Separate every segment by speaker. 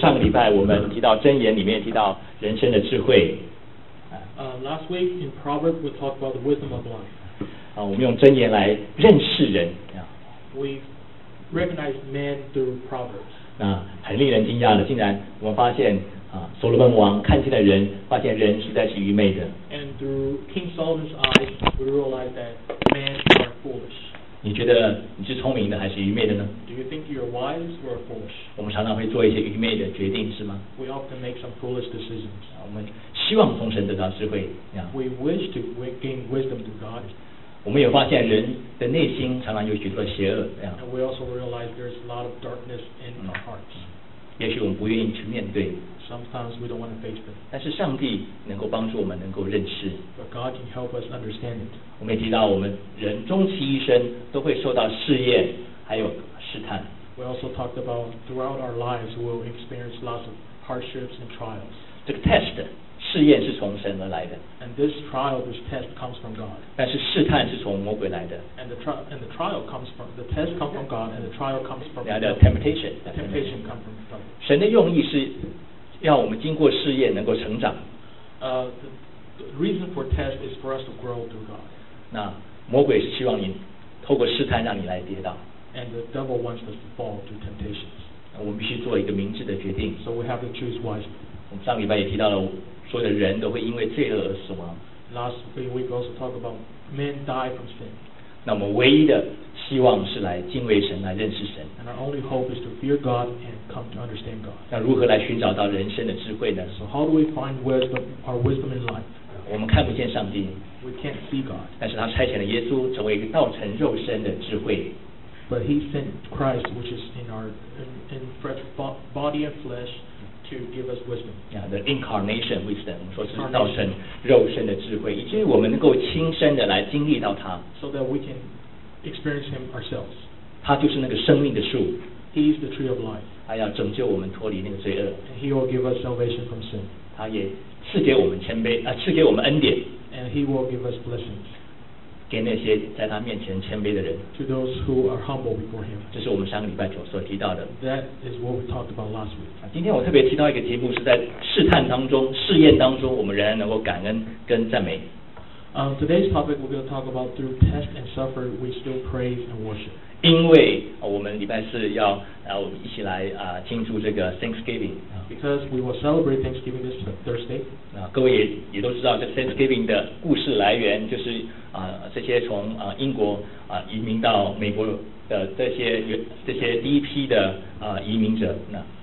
Speaker 1: 上个礼拜我们提到箴言里面提到人生的智慧。
Speaker 2: Last week in Proverbs we talked about the wisdom of life.
Speaker 1: 我们用箴言来认识人。
Speaker 2: We recognize man through Proverbs.
Speaker 1: 很令人惊讶的，竟然我们发现所罗门王看见了人，发现人实在是愚昧的。
Speaker 2: And through King Solomon's eyes, we realize that men are foolish.
Speaker 1: 你觉得你是聪明的还是愚昧的呢
Speaker 2: Do you think you're wise or foolish?
Speaker 1: 我们常常会做一些愚昧的决定，是吗
Speaker 2: We often make some foolish decisions.
Speaker 1: 我们希望从神得到智慧。
Speaker 2: We wish to gain wisdom through God.
Speaker 1: 我们也发现人的内心常常有许多的邪恶。
Speaker 2: And we also realize there's a lot of darkness in our hearts.
Speaker 1: 也许我们不愿意去面对。
Speaker 2: Sometimes we don't want to face them.
Speaker 1: 但是上帝能够帮助我们能够认识。
Speaker 2: But God can help us understand it.
Speaker 1: 我们也提到，我们人终其一生都会受到试验，还有试探。
Speaker 2: We also talked about throughout our lives we'll experience lots of hardships and trials.
Speaker 1: 这个 test 试验是从神而来的。
Speaker 2: And this trial, this test comes from God.
Speaker 1: 但是试探是从魔鬼来的。
Speaker 2: And the trial comes from the test comes from God, and the trial comes from
Speaker 1: the temptation.
Speaker 2: The temptation comes from God.
Speaker 1: 神的用意是要我们经过试验能够成长。
Speaker 2: The reason for test is for us to grow through God.
Speaker 1: 那魔鬼是希望你透过试探让你来跌倒。
Speaker 2: And the devil wants us to fall through temptations.
Speaker 1: 我们必须做一个明智的决定。
Speaker 2: So we have to choose wisely.
Speaker 1: 我们上礼拜也提到了，所有的人都会因为罪恶而死亡。
Speaker 2: Last week we also talked about men die from sin.
Speaker 1: 那我们唯一的希望是来敬畏神，来认识神。
Speaker 2: And our only hope is to fear God and come to understand God.
Speaker 1: 那如何来寻找到人生的智慧呢
Speaker 2: So how do we find our wisdom in life?
Speaker 1: 我们看不见上帝
Speaker 2: We can't see God.
Speaker 1: 但是他差遣了耶稣成为一个道成肉身的智慧。
Speaker 2: But He sent Christ, which is in fresh body and flesh, to give us wisdom.
Speaker 1: The incarnation wisdom， 我们说是道成肉身的智慧，以至于我们能够亲身的来经历到他。
Speaker 2: So that we can experience Him ourselves.
Speaker 1: 他就是那个生命的树。
Speaker 2: He is the tree of life.
Speaker 1: 他要拯救我们脱离那个罪恶。
Speaker 2: And He will give us salvation from sin.
Speaker 1: 他也赐给我们谦卑，赐给我们恩典。
Speaker 2: And He will give us blessings.
Speaker 1: 给那些在他面前谦卑的人。
Speaker 2: To those who are humble before Him.
Speaker 1: 这是我们上个礼拜所提到的。
Speaker 2: That is what we talked about last week.
Speaker 1: 今天我特别提到一个题目，是在试探当中、试验当中，我们仍然能够感恩跟赞美。
Speaker 2: Today's topic we're going to talk about through test and suffer we still praise and worship.
Speaker 1: 因为我们礼拜四要我们一起来庆祝这个 Thanksgiving。
Speaker 2: Because we will celebrate Thanksgiving this Thursday.
Speaker 1: 各位也都知道，这 Thanksgiving 的故事来源就是这些从英国移民到美国的这些第一批的移民者。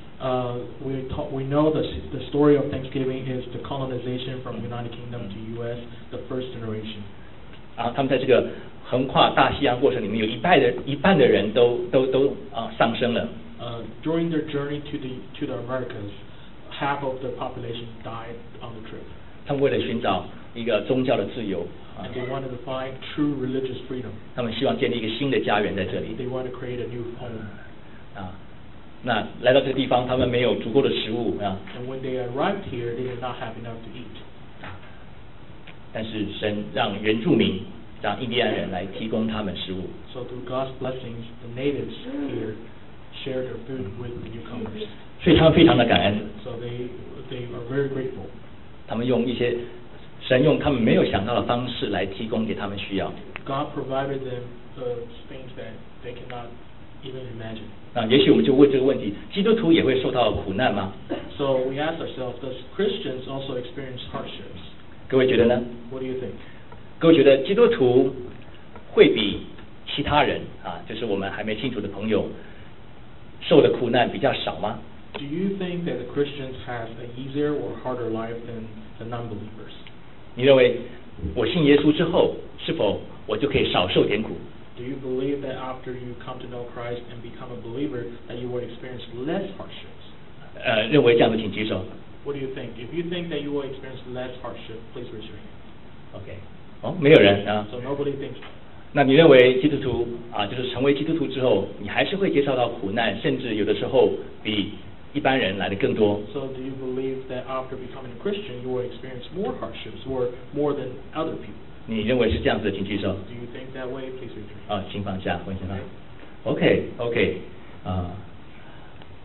Speaker 2: We know the story of Thanksgiving is the colonization from United Kingdom to U.S. the first generation.
Speaker 1: 他们在这个横跨大西洋过程里面，有一半的人都丧生了。
Speaker 2: During their journey to the Americas, half of the population died on the trip.
Speaker 1: 他们为了寻找一个宗教的自由
Speaker 2: and they wanted to find true religious freedom.
Speaker 1: 他们希望建立一个新的家园在这里。
Speaker 2: They want to create a new home.
Speaker 1: 那来到这个地方，他们没有足够的食物
Speaker 2: And when they arrived here, they did not have enough to eat.
Speaker 1: 但是神让原住民，让印第安人来提供他们食物。
Speaker 2: So through God's blessings, the natives here shared their food with the newcomers.
Speaker 1: 所以他们非常的感恩。
Speaker 2: So they are very grateful.
Speaker 1: 他们用神用他们没有想到的方式来提供给他们需要。
Speaker 2: God provided them things that they cannot even imagine.
Speaker 1: 也许我们就问这个问题：基督徒也会受到苦难吗
Speaker 2: ？So we ask ourselves, does Christians also experience hardships?
Speaker 1: 各位觉得呢
Speaker 2: ？What do you think?
Speaker 1: 各位觉得基督徒会比其他人就是我们还没信主的朋友受的苦难比较少吗
Speaker 2: ？Do you think that the Christians have an easier or harder life than the non-believers?
Speaker 1: 你认为我信耶稣之后，是否我就可以少受点苦
Speaker 2: ？Do you believe that after you come to know Christ and become a believer, that you will experience less hardships?
Speaker 1: 认为这样的请举手。
Speaker 2: What do you think? If you think that you will experience less hardship, please raise your hand.
Speaker 1: OK. 没有人
Speaker 2: So nobody thinks.
Speaker 1: 那你认为基督徒就是成为基督徒之后，你还是会接受到苦难，甚至有的时候比一般人来的更多
Speaker 2: ？So do you believe that after becoming a Christian, you will experience more hardships or more than other people?
Speaker 1: 你认为是这样子的，请举手。
Speaker 2: Do you think that way? Please raise your hand.
Speaker 1: 请放下，问一下。OK.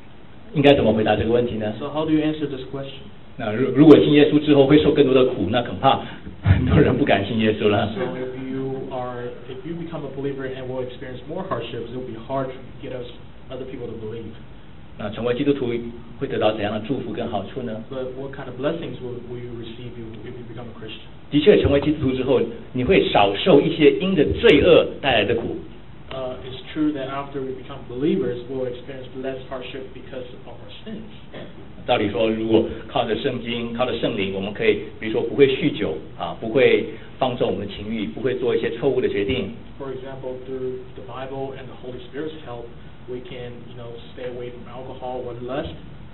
Speaker 1: 应该怎么回答这个问题呢？
Speaker 2: So how do you answer this question?
Speaker 1: 那如果信耶稣之后会受更多的苦，那恐怕很多人不敢信耶稣了。
Speaker 2: So if you become a believer and will experience more hardships, it will be hard to get other people to believe.
Speaker 1: 那成为基督徒会得到怎样的祝福跟好处呢？
Speaker 2: But what kind of blessings will you receive if you become a Christian?
Speaker 1: 的确，成为基督徒之后，你会少受一些因着罪恶带来的苦。
Speaker 2: It's true that after we become believers, we'll experience less hardship because of our sins.
Speaker 1: 照理说，如果靠着圣经、靠着圣灵，我们可以，比如说不会酗酒啊，不会放纵我们的情欲，不会做一些错误的决定。
Speaker 2: For example, through the Bible and the Holy Spirit's help, we can, stay away from alcohol or lust.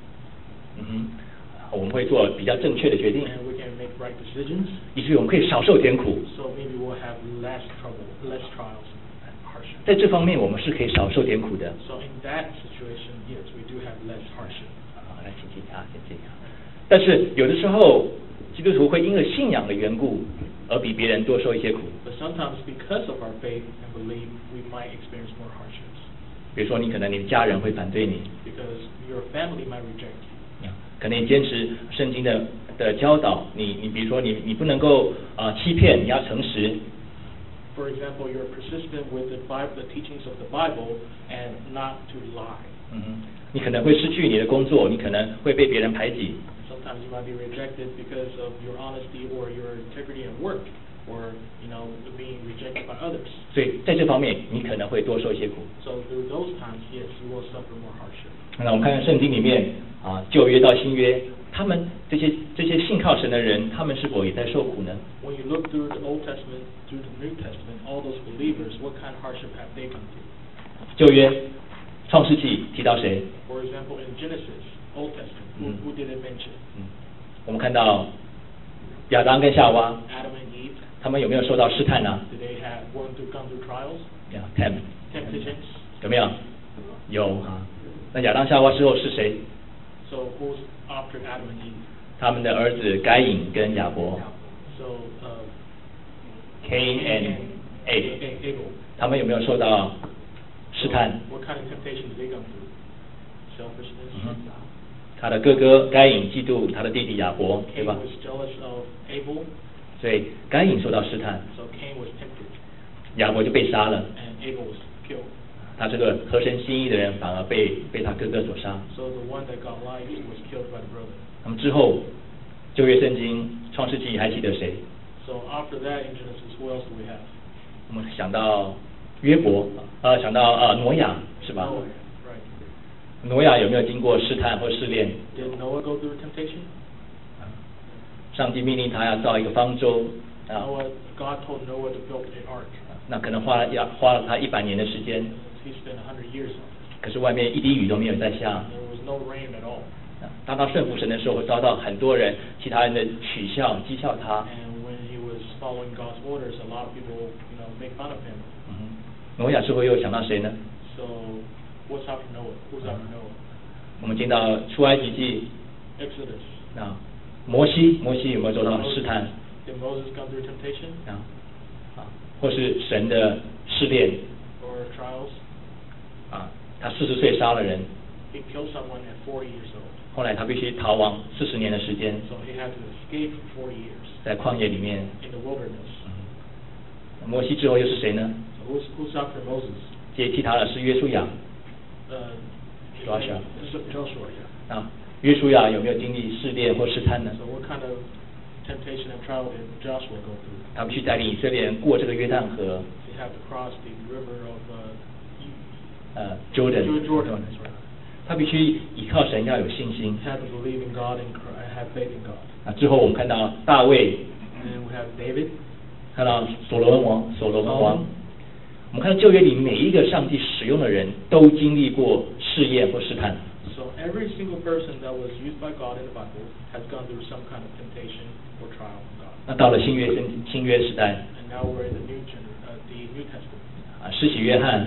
Speaker 1: 我们会做比较正确的决定，
Speaker 2: And we can make right decisions.
Speaker 1: 以至于我们可以少受点苦。
Speaker 2: So maybe we'll have less trouble, less trials and hardship.
Speaker 1: 在这方面，我们是可以少受点苦的。
Speaker 2: So in that situation, yes, we do have less hardship.
Speaker 1: 来，请进啊，请进啊。但是有的时候，基督徒会因为信仰的缘故，而比别人多受一些苦。
Speaker 2: But sometimes because of our faith and belief, we might experience more hardships.
Speaker 1: 比如说，你可能你的家人会反对你，
Speaker 2: Because your family might reject you.
Speaker 1: 可能你坚持圣经的教导，你比如说你不能够欺骗，你要诚实。
Speaker 2: For example, you're persistent with the teachings of the Bible and not to lie.
Speaker 1: 你可能会失去你的工作，你可能会被别人排挤。
Speaker 2: Sometimes you might be rejected because of your honesty or your integrity at work, or being rejected by others.
Speaker 1: 所以在这方面，你可能会多受一些苦。
Speaker 2: So through those times, yes, you will suffer more hardship.
Speaker 1: 那我们看看圣经里面旧约到新约，他们这些信靠神的人，他们是否也在受苦呢？
Speaker 2: When you look through the Old Testament, through the New Testament, all those believers, what kind of hardship have they gone through?
Speaker 1: 旧约创世纪提到谁？
Speaker 2: For example, in Genesis, Old Testament, who did it mention?
Speaker 1: 我们看到亚当跟夏娃，
Speaker 2: Adam and Eve.
Speaker 1: 他们有没有受到试探呢？
Speaker 2: Did they have gone through trials, temptations?
Speaker 1: 有没有？有啊。那亚当夏娃之后是谁？
Speaker 2: So who's after Adam and Eve?
Speaker 1: 他们的儿子该隐跟亚伯
Speaker 2: So
Speaker 1: ，Cain and Abel，
Speaker 2: Abel.
Speaker 1: 他们有没有受到试探？
Speaker 2: What kind of temptation did they go through? Selfishness.
Speaker 1: 他的哥哥该隐嫉妒他的弟弟亚伯，对
Speaker 2: Cain
Speaker 1: 吧？
Speaker 2: was jealous of Abel,
Speaker 1: 所以该隐受到试探，
Speaker 2: so Cain was tempted,
Speaker 1: 亚伯就被杀了。
Speaker 2: and Abel was killed.
Speaker 1: 他这个合神心意的人反而被他哥哥所杀。
Speaker 2: So the one that got life was killed by the brother.
Speaker 1: 那么之后，旧约圣经创世纪还记得谁？
Speaker 2: So after that in Genesis, who else do we have?
Speaker 1: 我们想到约伯，想到挪亚，是吧？
Speaker 2: Noah, right?
Speaker 1: 挪亚有没有经过试探或试炼？
Speaker 2: Did Noah go through temptation?
Speaker 1: 上帝命令他要造一个方舟啊，
Speaker 2: God told Noah to build an ark.
Speaker 1: 那可能花了他100年的时间，
Speaker 2: He spent 100 years on it.
Speaker 1: 可是外面一滴雨都没有在下。
Speaker 2: There was no rain at all.
Speaker 1: 当他顺服神的时候，会遭到很多人、其他人的取笑、讥笑他。
Speaker 2: And when he was following God's orders, a lot of people, make fun of him.
Speaker 1: 挪亚之后又想到谁呢？
Speaker 2: So what's after Noah? Who's after Noah?
Speaker 1: 我们见到出埃及记
Speaker 2: Exodus.
Speaker 1: 啊，摩西有没有受到试探
Speaker 2: Did Moses go through temptation
Speaker 1: 或是神的试炼
Speaker 2: or trials?
Speaker 1: 他40岁杀了人，
Speaker 2: He killed someone at 40 years old.
Speaker 1: 后来他必须逃亡40年的时间，
Speaker 2: So he had to escape for 40 years
Speaker 1: 在旷野里面。
Speaker 2: in the wilderness.
Speaker 1: 摩西之后又是谁呢？
Speaker 2: So who's after Moses?
Speaker 1: 接替他的是约书亚。Joshua.
Speaker 2: Joshua, yeah.
Speaker 1: 约书亚有没有经历试炼或试探呢？
Speaker 2: So what kind of temptation and trial did Joshua go through?
Speaker 1: 他必须带领以色列人过这个约旦河。
Speaker 2: He had to cross the river of
Speaker 1: Jordan.
Speaker 2: Jordan, that's right.
Speaker 1: 他必须依靠神，要有信心。
Speaker 2: He had to believe in God and have faith in God.
Speaker 1: 之后我们看到大卫，
Speaker 2: And we have David.
Speaker 1: 看到所罗门王。我们看到旧约里每一个上帝使用的人都经历过试验或试探。
Speaker 2: So every single person that was used by God in the Bible has gone through some kind of temptation or trial from God.
Speaker 1: 那到了新约时代，
Speaker 2: And now we're in the New Testament.
Speaker 1: 施洗约翰，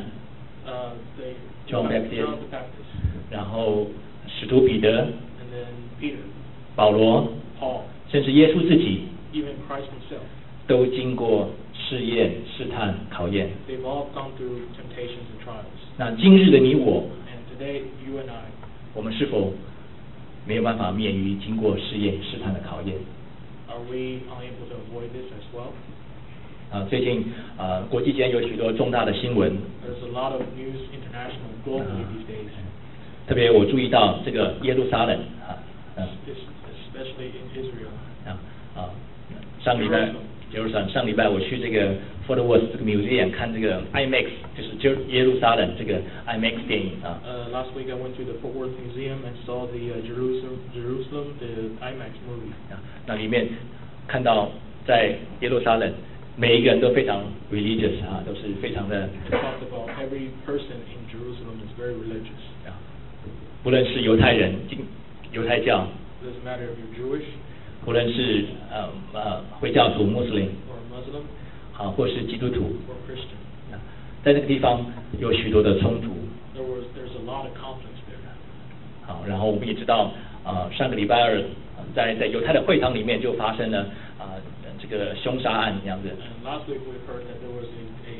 Speaker 2: John the Baptist.
Speaker 1: 然后使徒彼得，
Speaker 2: And then Peter.
Speaker 1: 保罗，
Speaker 2: Paul.
Speaker 1: 甚至耶稣自己，
Speaker 2: Even Christ himself.
Speaker 1: 都经过试验、试探、考验。
Speaker 2: They've all gone through temptations and trials.
Speaker 1: 那今日的你我，
Speaker 2: And today, you and I,
Speaker 1: 我们是否没有办法免于经过试探的考验？
Speaker 2: Are we unable to avoid this as well?
Speaker 1: 最近国际间有许多重大的新闻。
Speaker 2: There's a lot of news international globally these days.
Speaker 1: 特别我注意到这个耶路撒冷
Speaker 2: especially in Israel.
Speaker 1: 上礼拜我去这个 Fort Worth 这个 museum 看这个 IMAX， 就是耶路撒冷这个 IMAX 电影啊。
Speaker 2: Last week I went to the Fort Worth Museum and saw the Jerusalem the IMAX movie.
Speaker 1: 那里面看到在耶路撒冷每一个人都非常 religious 都是非常的。
Speaker 2: Talked about every person in Jerusalem is very religious.
Speaker 1: 不论是犹太人犹太教
Speaker 2: Doesn't matter if you're Jewish.
Speaker 1: 不论是回教徒 Muslim
Speaker 2: or Muslim.
Speaker 1: 或是基督徒
Speaker 2: or Christian.
Speaker 1: 在这个地方有许多的冲突。
Speaker 2: There's a lot of conflicts there.
Speaker 1: 然后我们也知道上个礼拜二在犹太的会堂里面就发生了这个凶杀案这样子。
Speaker 2: And last week we heard that there was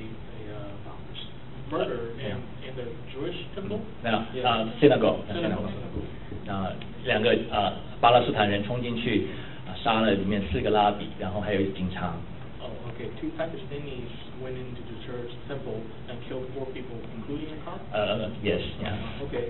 Speaker 2: a murder in the Jewish temple.
Speaker 1: synagogue. 两个巴勒斯坦人冲进去杀了里面4个拉比，然后还有警察。
Speaker 2: Oh, okay. 2 Pakistanis went into the church temple and killed 4 people, including a cop.
Speaker 1: Yes.
Speaker 2: Okay.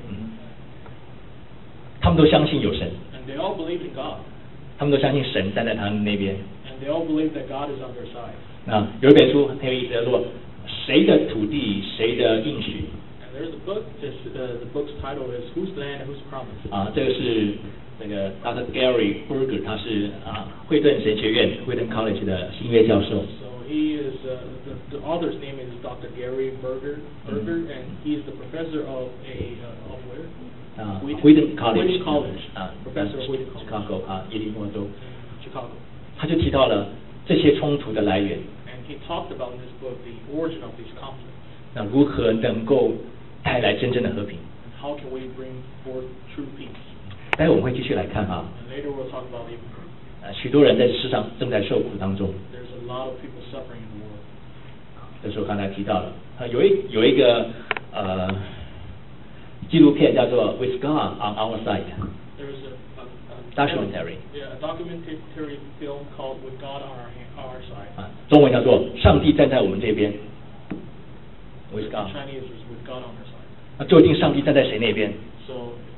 Speaker 1: 他们都相信有神。
Speaker 2: And they all believe in God.
Speaker 1: 他们都相信神站在他们那边。
Speaker 2: And they all believe that God is on their side.
Speaker 1: 有一本书很有意思，叫做谁的土地谁的应许。
Speaker 2: And there's a book. The book's title is Whose Land, Whose Promise.
Speaker 1: 这个是那个 Dr. Gary Berger， 他是惠顿神学院惠顿 College 的新约教授。
Speaker 2: So he is the author's name is Dr. Gary Berger, and he is the professor of where?
Speaker 1: Wheaton College.
Speaker 2: Professor of Wheaton College.
Speaker 1: Chicago 伊利诺州。
Speaker 2: Chicago.
Speaker 1: 他就提到了这些冲突的来源。
Speaker 2: And he talked about in this book the origin of these conflicts.
Speaker 1: 那如何能够带来真正的和平
Speaker 2: ？How can we bring forth true peace?
Speaker 1: 待会我们会继续来看啊。
Speaker 2: And later we'll talk about the
Speaker 1: 许多人在世上正在受苦当中。
Speaker 2: There's a lot of people suffering in the world.
Speaker 1: 这是我刚才提到的。有一个纪录片叫做 With God on Our Side.
Speaker 2: There's a
Speaker 1: documentary.
Speaker 2: Yeah, a documentary film called With God on Our Side.
Speaker 1: 中文叫做上帝站在我们这边。With God.
Speaker 2: Chinese is With God on Our Side.
Speaker 1: 那究竟上帝站在谁那边？
Speaker 2: So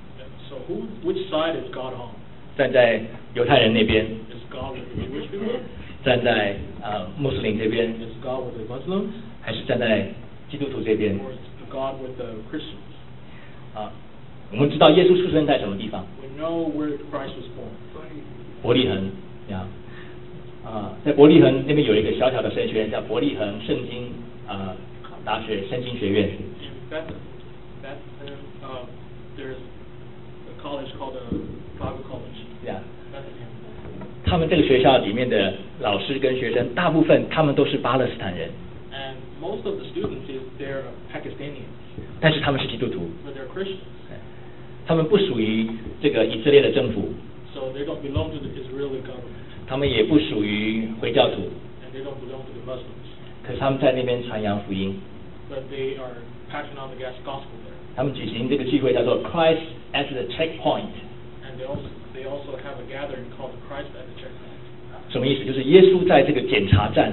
Speaker 2: which side is God on?
Speaker 1: 站在犹太人那边。
Speaker 2: Is God with the Jewish people?
Speaker 1: 站在穆斯林这边。
Speaker 2: Is God with the Muslims?
Speaker 1: 还是站在基督徒这边？
Speaker 2: Or is God with the Christians?
Speaker 1: 我们知道耶稣出生在什么地方？
Speaker 2: We know where Christ was born.
Speaker 1: 伯利恒在伯利恒那边有一个小小的神学院，叫伯利恒圣经大学圣经学院。
Speaker 2: In Bethlehem, there's a college called the Bible College.
Speaker 1: Yeah.
Speaker 2: Bethlehem.
Speaker 1: 他们这个学校里面的老师跟学生，大部分他们都是巴勒斯坦人。
Speaker 2: And most of the students they're Pakistani.
Speaker 1: 但是他们是基督徒。
Speaker 2: But they're Christians.
Speaker 1: 他们不属于这个以色列的政府。
Speaker 2: So they don't belong to the Israeli government.
Speaker 1: 他们也不属于回教徒。
Speaker 2: And they don't belong to the Muslims.
Speaker 1: 可是他们在那边传扬福音。
Speaker 2: But they are passing on the gospel there.
Speaker 1: 他们举行这个聚会叫做 Christ at the Checkpoint.
Speaker 2: And they also have a gathering called Christ at the Checkpoint.
Speaker 1: 什么意思？就是耶稣在这个检查站。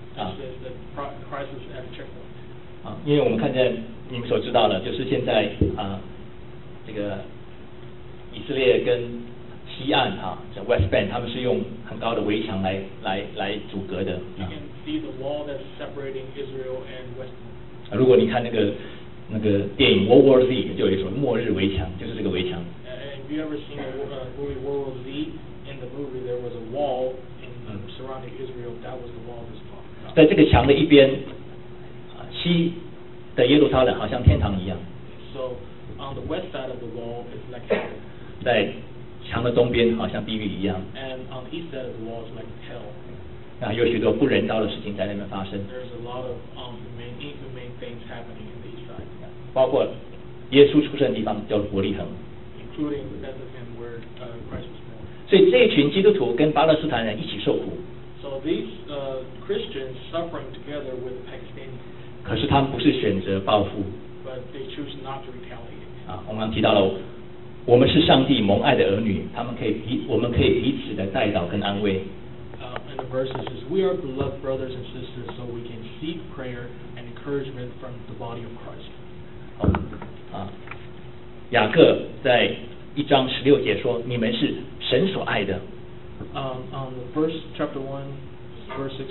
Speaker 2: Christ is at the checkpoint.
Speaker 1: 因为我们看见你们所知道的，就是现在这个以色列跟西岸这 West Bank 他们是用很高的围墙来阻隔的。
Speaker 2: You can see the wall that's separating Israel and West Bank.
Speaker 1: 如果你看那个电影 World War Z 就有一种末日围墙，就是这个围墙。
Speaker 2: Have you ever seen the movie World War Z? In the movie there was a wall surrounding Israel. That was the wall that's talking about.
Speaker 1: 在这个墙的一边，西的耶路撒冷好像天堂一样。
Speaker 2: So on the west side of the wall is like heaven.
Speaker 1: 在墙的东边好像地狱一样。
Speaker 2: And on the east side of the wall is like hell.
Speaker 1: 有许多不人道的事情在那边发生。
Speaker 2: There's a lot of inhumane things happening in the east side.
Speaker 1: 包括耶稣出生的地方叫伯利恒。
Speaker 2: Including Bethlehem where Christ was born.
Speaker 1: 所以这一群基督徒跟巴勒斯坦人一起受苦。
Speaker 2: So these Christians suffering together with Pakistanis.
Speaker 1: 可是他们不是选择报复。
Speaker 2: But they choose not to retaliate.
Speaker 1: 我们刚提到了， 我们是上帝蒙爱的儿女，我们可以彼此的代祷跟安慰。
Speaker 2: In the verses is we are beloved brothers and sisters, so we can seek prayer and encouragement from the body of Christ.
Speaker 1: 雅各在1章16节说：“你们是神所爱的。”
Speaker 2: On the first chapter 1, verse 16.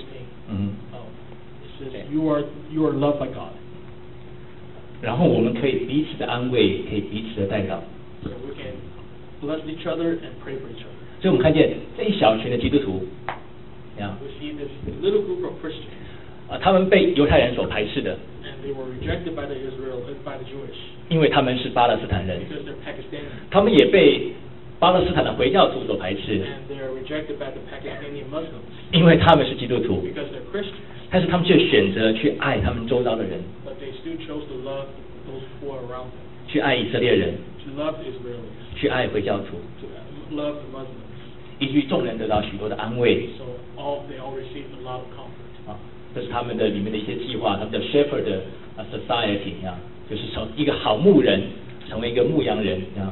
Speaker 2: It says you are loved by God.
Speaker 1: 然后我们可以彼此的安慰，可以彼此的代祷。
Speaker 2: So we can bless each other and pray for each other.
Speaker 1: 所以我们看见这一小群的基督徒，
Speaker 2: We see this little group of Christians.
Speaker 1: 他们被犹太人所排斥的，
Speaker 2: And they were rejected by the Jewish.
Speaker 1: 因为他们是巴勒斯坦人，
Speaker 2: Because they're Pakistani.
Speaker 1: 他们也被巴勒斯坦的回教徒所排斥，
Speaker 2: And they are rejected by the Pakistani Muslims.
Speaker 1: 因为他们是基督徒，
Speaker 2: Because they're Christians.
Speaker 1: 但是他们却选择去爱他们周遭的人，
Speaker 2: But they still chose to love those who are around them.
Speaker 1: 去爱以色列人，
Speaker 2: To love Israelis.
Speaker 1: 去爱回教徒，
Speaker 2: To love the Muslims.
Speaker 1: 以至于众人得到许多的安慰。
Speaker 2: So they all received a lot of comfort.
Speaker 1: 这是他们的里面的一些计划，他们的 Shepherd Society 就是从一个好牧人成为一个牧羊人
Speaker 2: And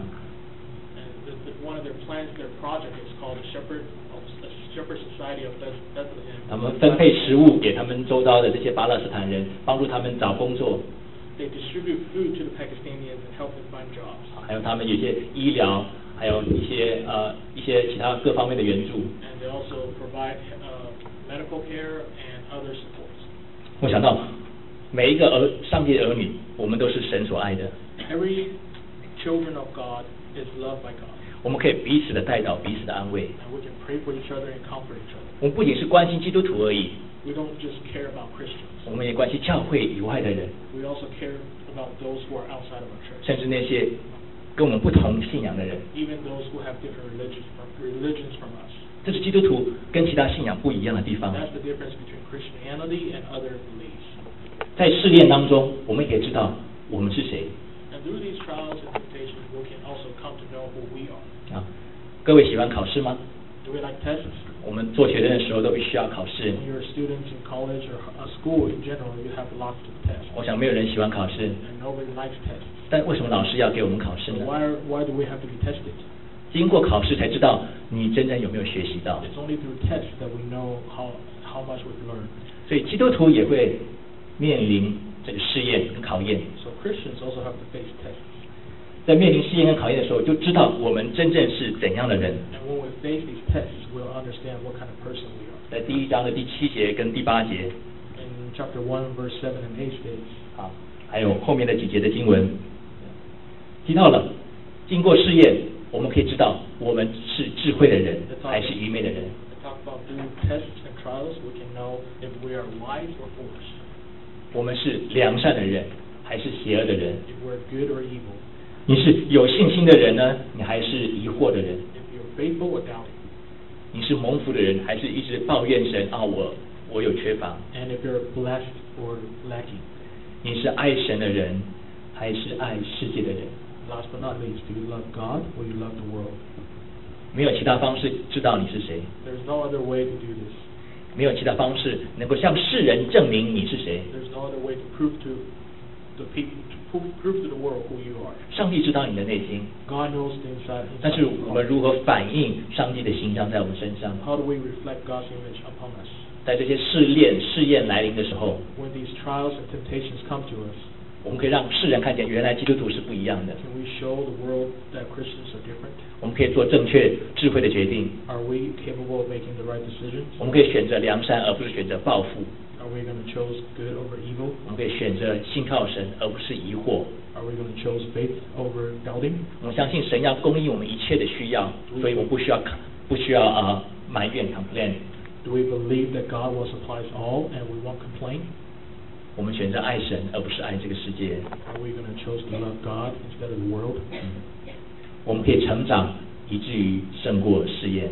Speaker 2: one of their plans, their project is called the Shepherd Society of Bethlehem.
Speaker 1: 他们分配食物给他们周遭的这些巴勒斯坦人，帮助他们找工作。
Speaker 2: They distribute food to the Pakistanians and help them find jobs.
Speaker 1: 还有他们有一些医疗，还有一些其他各方面的援助。
Speaker 2: And they also provide medical care and other supports.
Speaker 1: 我想到每一个上帝的儿女，我们都是神所爱的。
Speaker 2: Every children of God is loved by God.
Speaker 1: 我们可以彼此的代祷，彼此的安慰。
Speaker 2: And we can pray for each other and comfort each other.
Speaker 1: 我们不仅是关心基督徒而已，
Speaker 2: We don't just care about Christians.
Speaker 1: 我们也关心教会以外的人，
Speaker 2: We also care about those who are outside of our church.
Speaker 1: 甚至那些跟我们不同信仰的人。
Speaker 2: Even those who have different religions from us.
Speaker 1: 这是基督徒跟其他信仰不一样的地方。
Speaker 2: That's the difference between Christianity and other beliefs.
Speaker 1: 在试炼当中，我们也知道我们是谁。
Speaker 2: And through these trials and temptations, we can also come to know who we are.
Speaker 1: 各位喜欢考试吗？
Speaker 2: Do we like tests?
Speaker 1: 我们做学生的时候都必须要考试。
Speaker 2: When you're students in college or school in general, you have lots of tests.
Speaker 1: 我想没有人喜欢考试，
Speaker 2: And nobody likes tests.
Speaker 1: 但为什么老师要给我们考试
Speaker 2: So
Speaker 1: 呢？
Speaker 2: why do we have to be tested?
Speaker 1: 经过考试才知道你真正有没有学习到。
Speaker 2: It's only through tests that we know how much we've learned.
Speaker 1: 所以基督徒也会面临这个试验跟考验。
Speaker 2: So Christians also have to face tests.
Speaker 1: 在面临试验跟考验的时候，就知道我们真正是怎样的人。
Speaker 2: And when we face these tests, we'll understand what kind of person we are.
Speaker 1: 在第1章的第7节跟第8节，
Speaker 2: In chapter 1, verse 7 and 8 states,
Speaker 1: 还有后面的几节的经文，提到了经过试验，我们可以知道我们是智慧的人还是愚昧的人。
Speaker 2: it talks about through tests and trials, we can know if we are wise or foolish,
Speaker 1: 我们是良善的人还是邪恶的人？
Speaker 2: if we're good or evil,
Speaker 1: 你是有信心的人呢，你还是疑惑的人？
Speaker 2: if you're faithful or doubting,
Speaker 1: 你是蒙福的人，还是一直抱怨神啊？我有缺乏？
Speaker 2: and if you're blessed or lacking.
Speaker 1: 你是爱神的人，还是爱世界的人？
Speaker 2: Last but not least, do you love God or you love the world?
Speaker 1: 没有其他方式知道你是谁，
Speaker 2: There's no other way to do this.
Speaker 1: 没有其他方式能够向世人证明你是谁。
Speaker 2: There's no other way to prove to the people, prove to the world who you are.
Speaker 1: 上帝知道你的内心，
Speaker 2: God knows the inside
Speaker 1: 但
Speaker 2: of
Speaker 1: 是
Speaker 2: your
Speaker 1: 我们
Speaker 2: heart.
Speaker 1: 如何反映上帝的形象在我们身上？
Speaker 2: How do we reflect God's image upon us?
Speaker 1: 在这些试验来临的时候，
Speaker 2: When these trials and temptations come to us,
Speaker 1: 我们可以让世人看见，原来基督徒是不一样的。
Speaker 2: can we show the world that Christians are different?
Speaker 1: 我们可以做正确智慧的决定，
Speaker 2: Are we capable of making the right decisions?
Speaker 1: 我们可以选择良善，而不是选择报复。
Speaker 2: Are we going to choose good over evil?
Speaker 1: 我们可以选择信靠神，而不是疑惑。
Speaker 2: Are we going to choose faith over doubting?
Speaker 1: 我们相信神要供应我们一切的需要，所以我们不需要埋怨 complain。
Speaker 2: Do we believe that God will supply us all and we won't complain?
Speaker 1: 我们选择爱神，而不是爱这个世界。
Speaker 2: Are we going to choose to love God instead of the world?
Speaker 1: 我们可以成长，以至于胜过试验。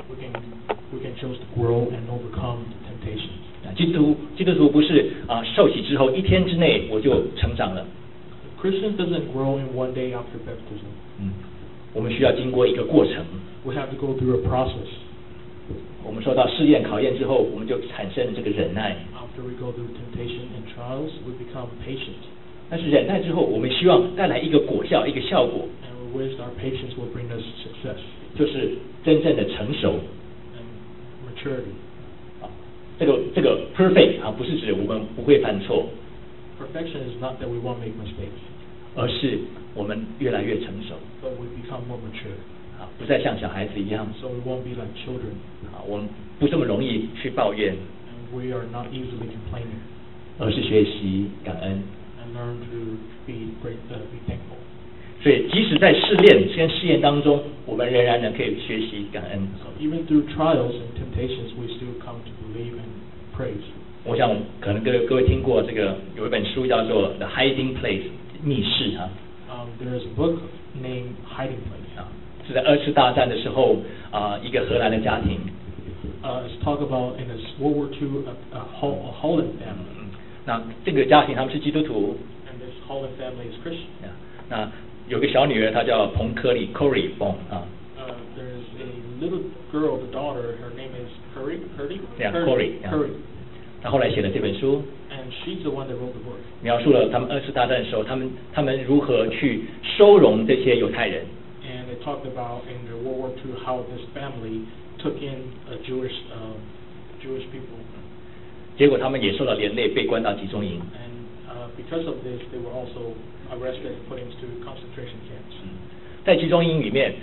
Speaker 2: We can choose to grow and overcome temptations.
Speaker 1: 基督徒不是受洗之后一天之内我就成长了。
Speaker 2: Christian doesn't grow in one day after baptism.
Speaker 1: 我们需要经过一个过程。
Speaker 2: We have to go through a process.
Speaker 1: 我们受到试验考验之后，我们就产生这个忍耐。
Speaker 2: After we go through temptation and trials, we become patient.
Speaker 1: 但是忍耐之后，我们希望带来一个果效，一个效果。
Speaker 2: And we which our patience will bring us success
Speaker 1: 就是真正的成熟。
Speaker 2: and maturity.
Speaker 1: 这个 perfect 不是指我们不会犯错，
Speaker 2: Perfection is not that we won't make mistakes,
Speaker 1: 而是我们越来越成熟，
Speaker 2: but we become more mature.
Speaker 1: 不再像小孩子一样，
Speaker 2: So we won't be like children,
Speaker 1: 我们不这么容易去抱怨，
Speaker 2: and we are not easily complaining,
Speaker 1: 而是学习感恩。
Speaker 2: and learn to be thankful.
Speaker 1: 所以即使在试炼跟试验当中，我们仍然能可以学习感恩。
Speaker 2: So even through trials and temptations, we still come to believe and praise.
Speaker 1: 我想可能各位听过这个有一本书叫做《The Hiding Place》密室
Speaker 2: There is a book named Hiding Place.
Speaker 1: 是在2次大战的时候一个荷兰的家庭。
Speaker 2: It's talk about in this World War II a Holland family.
Speaker 1: 那这个家庭他们是基督徒。
Speaker 2: And this Holland family is Christian.
Speaker 1: 那有个小女儿，她叫彭科里 Corey Bong
Speaker 2: There is a little girl, the daughter. Her name is Curry.
Speaker 1: Corey. 她后来写了这本书。
Speaker 2: And she's the one that wrote the book.
Speaker 1: 描述了他们2次大战的时候，他们如何去收容这些犹太人。
Speaker 2: And they talked about in the World War II how this family took in Jewish people.
Speaker 1: 结果他们也受到连累，被关到集中营。
Speaker 2: And because of this, they were also arrested and put into concentration camps.
Speaker 1: 在集中营里面，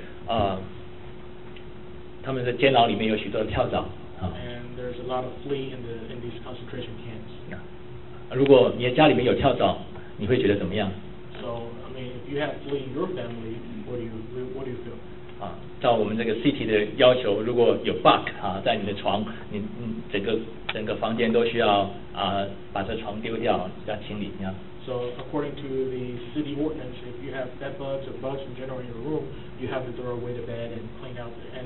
Speaker 1: 他们的监牢里面有许多的跳蚤。
Speaker 2: And there's a lot of flea in these concentration camps.
Speaker 1: 如果你的家里面有跳蚤，你会觉得怎么样？
Speaker 2: So I mean, if you have flea in your family, what do you feel?
Speaker 1: 照我们这个 CT 的要求，如果有 bug 在你的床，你整个房间都需要把这床丢掉，要清理。
Speaker 2: So according to the city ordinance, if you have bed bugs or bugs in general in your room, you have to throw away the bed and clean out and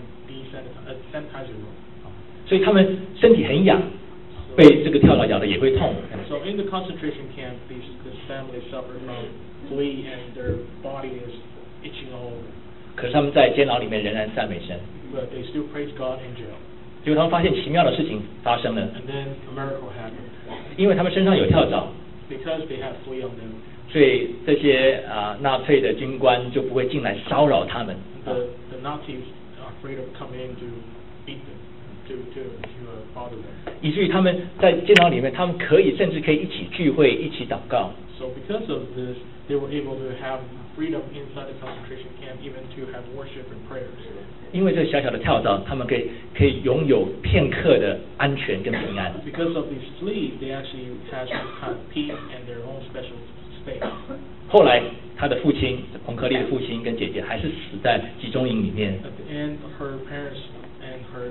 Speaker 2: sanitize your room.
Speaker 1: 所以他们身体很痒，被这个跳蚤咬的也会痛。
Speaker 2: So in the concentration camp, this family suffered from flea and their body is itching all over.
Speaker 1: 可是他们在监牢里面仍然赞美神。
Speaker 2: But they still praise God in jail.
Speaker 1: 结果他们发现奇妙的事情发生了。
Speaker 2: And then a miracle happened.
Speaker 1: 因为他们身上有跳蚤。
Speaker 2: Because they have flea on them.
Speaker 1: 所以这些纳粹的军官就不会进来骚扰他们。
Speaker 2: The Nazis are afraid of coming in to beat them, to bother them.
Speaker 1: 以至于他们在监牢里面，他们甚至可以一起聚会，一起祷告。
Speaker 2: So because of this, they were able to have freedom inside the concentration camp, even to have worship and prayers.
Speaker 1: 因为这小小的跳蚤，他们可以拥有片刻的安全跟平安。
Speaker 2: Because of these fleas, they actually have some kind of peace and their own special space.
Speaker 1: 后来他的父亲彭克利的父亲跟姐姐还是死在集中营里面。
Speaker 2: At the end, her parents and her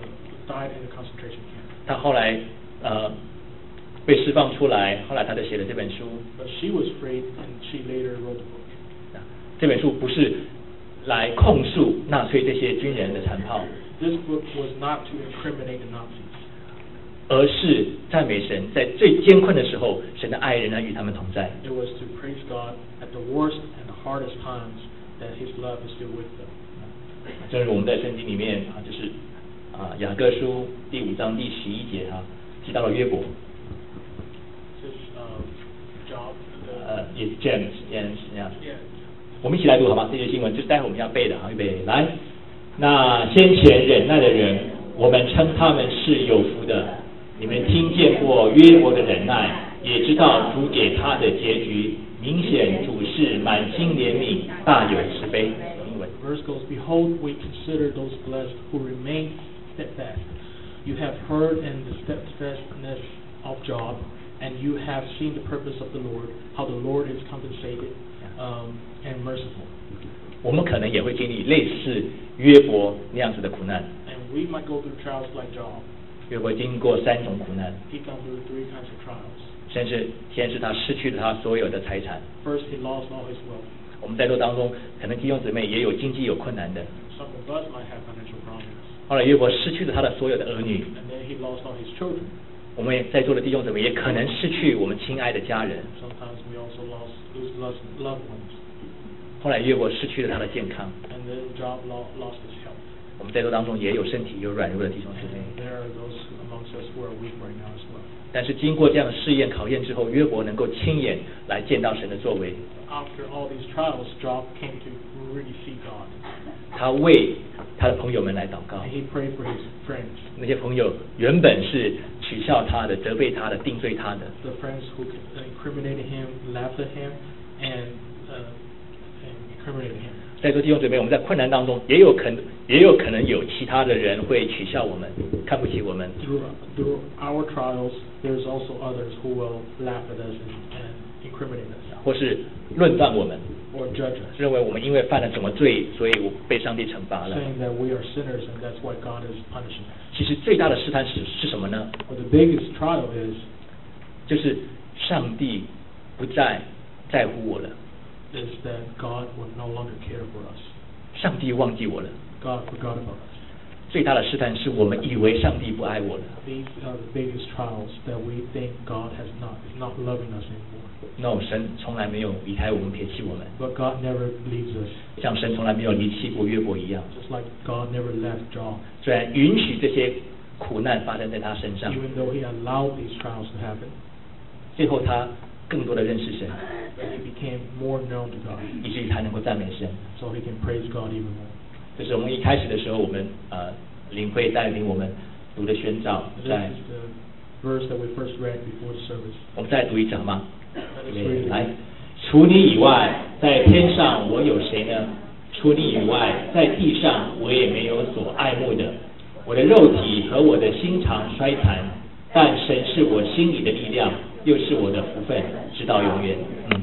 Speaker 2: died in the concentration camp.
Speaker 1: 他后来被释放出来，后来他就写了这本书。
Speaker 2: But she was freed, and she later wrote the book.
Speaker 1: 这本书不是来控诉纳粹这些军人的残暴。
Speaker 2: This book was not to incriminate the Nazis.
Speaker 1: 而是赞美神，在最艰困的时候，神的爱仍然与他们同在。
Speaker 2: It was to praise God at the worst and the hardest times that His love is still with them.
Speaker 1: 正如我们在圣经里面就是雅各书第5章第11节提到了约伯。James，我们一起来读好吗？这些经文就是待会我们要背的预备来。那先前忍耐的人，我们称他们是有福的。你们听见过约伯的忍耐，也知道主给他的结局。明显主是满心怜悯，大有慈悲。
Speaker 2: Verse goes, Behold, we consider those blessed who remain steadfast. You have heard in the steadfastness of Job, and you have seen the purpose of the Lord, how the Lord is compensated and merciful.
Speaker 1: 我们可能也会经历类似约伯那样子的苦难。
Speaker 2: And we might go through trials like Job.
Speaker 1: 约伯经过3种苦难。
Speaker 2: He gone through 3 kinds of trials.
Speaker 1: 先是他失去了他所有的财产。
Speaker 2: First, he lost all his wealth.
Speaker 1: 我们在座当中，可能弟兄姊妹也有经济有困难的。
Speaker 2: Some of us might have financial problems.
Speaker 1: 后来约伯失去了他的所有的儿女。
Speaker 2: And then he lost all his children.
Speaker 1: 我们在座的弟兄姊妹也可能失去我们亲爱的家人。
Speaker 2: Sometimes we also lose loved ones.
Speaker 1: 后来约伯失去了他的健康。
Speaker 2: And then Job lost his health.
Speaker 1: 我们在座当中也有身体有软弱的弟兄姊妹。
Speaker 2: And there are those amongst us who are weak right now as well.
Speaker 1: 但是经过这样的试验考验之后，约伯能够亲眼来见到神的作为。
Speaker 2: After all these trials, Job came to really see God.
Speaker 1: 他为他的朋友们来祷告。
Speaker 2: And he prayed for his friends.
Speaker 1: 那些朋友原本是取笑他的、责备他的、定罪他的。
Speaker 2: The friends who incriminated him, laughed at him, and incriminated him.
Speaker 1: 在座弟兄姊妹，我们在困难当中，也有可能有其他的人会取笑我们，看不起我们。
Speaker 2: Through our trials, there's also others who will laugh at us and incriminate us.
Speaker 1: 或是论断我们，
Speaker 2: Or judge us.
Speaker 1: 认为我们因为犯了什么罪，所以我被上帝惩罚了。
Speaker 2: Saying that we are sinners and that's why God is punishing us.
Speaker 1: 其实最大的试探是什么呢？
Speaker 2: But the biggest trial is
Speaker 1: 就是上帝不再在乎我了，
Speaker 2: that God will no longer care for us.
Speaker 1: 上帝忘记我了。
Speaker 2: God forgot about us.
Speaker 1: 最大的试探是我们以为上帝不爱我了。
Speaker 2: These are the biggest trials that we think God is not loving us anymore.
Speaker 1: No， 神从来没有离开我们、撇弃我们，
Speaker 2: But God never leaves us.
Speaker 1: 像神从来没有离弃过约伯一样。
Speaker 2: Just like God never left John.
Speaker 1: 虽然允许这些苦难发生在他身上，
Speaker 2: Even though he allowed these trials to happen,
Speaker 1: 最后他更多的认识神，
Speaker 2: he became more known to God.
Speaker 1: 以至于他能够赞美神。
Speaker 2: So he can praise God even more.
Speaker 1: 这是我们一开始的时候，我们领会带领我们读的宣召，
Speaker 2: This
Speaker 1: 在
Speaker 2: is the verse that we first read before the service.
Speaker 1: 我们再读一章吗？
Speaker 2: Let us read it.
Speaker 1: 来，除你以外，在天上我有谁呢？除你以外，在地上我也没有所爱慕的。我的肉体和我的心肠衰残，但神是我心里的力量，又是我的福分，直到永远。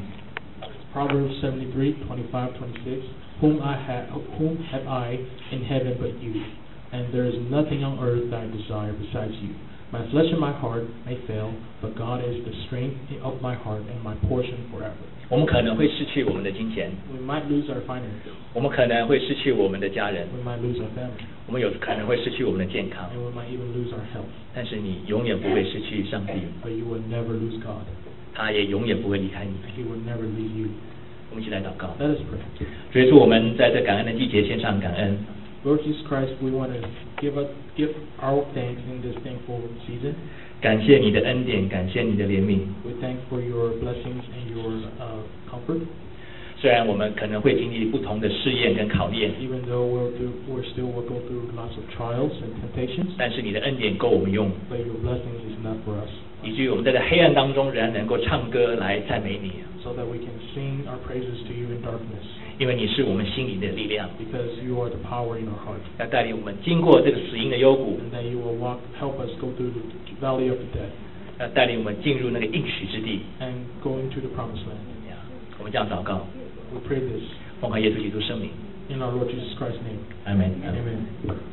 Speaker 2: Proverbs 73, 25, 26. Whom have I in heaven but you? And there is nothing on earth that I desire besides you. My flesh and my heart may fail, but God is the strength of my heart and my portion forever.
Speaker 1: 我们可能会失去我们的金钱，
Speaker 2: We might lose our finances.
Speaker 1: 我们可能会失去我们的家人，
Speaker 2: We might lose our family.
Speaker 1: 我们有可能会失去我们的健康，
Speaker 2: And we might even lose our health.
Speaker 1: 但是你永远不会失去上帝，
Speaker 2: But you will never lose God.
Speaker 1: 他也永远不会离开你。
Speaker 2: He will never leave you.
Speaker 1: 我们一起来祷告。
Speaker 2: Let us pray.
Speaker 1: 主耶稣，我们在这感恩的季节献上感恩，
Speaker 2: Lord Jesus Christ, we want to give our thanks in this thankful season.
Speaker 1: 感谢你的恩典，感谢你的怜悯。
Speaker 2: We thank for your blessings and your comfort.
Speaker 1: 虽然我们可能会经历不同的试验跟考验，
Speaker 2: Even though we still will go through lots of trials and temptations,
Speaker 1: 但是你的恩典够我们用，
Speaker 2: but your blessings is enough for us,
Speaker 1: 以至于我们在这黑暗当中仍然能够唱歌来赞美你，
Speaker 2: so that we can sing our praises to you in darkness,
Speaker 1: 因为你是我们心里的力量，
Speaker 2: because you are the power in our heart,
Speaker 1: 要带领我们经过这个死荫的幽谷，
Speaker 2: and that you will help us go through the valley of the death,
Speaker 1: 要带领我们进入那个应许之地。
Speaker 2: and go into the promised land.
Speaker 1: 我们这样祷告，
Speaker 2: We pray this
Speaker 1: 奉靠耶稣基督圣名，
Speaker 2: in our Lord Jesus Christ's name.
Speaker 1: 阿门。
Speaker 2: Amen.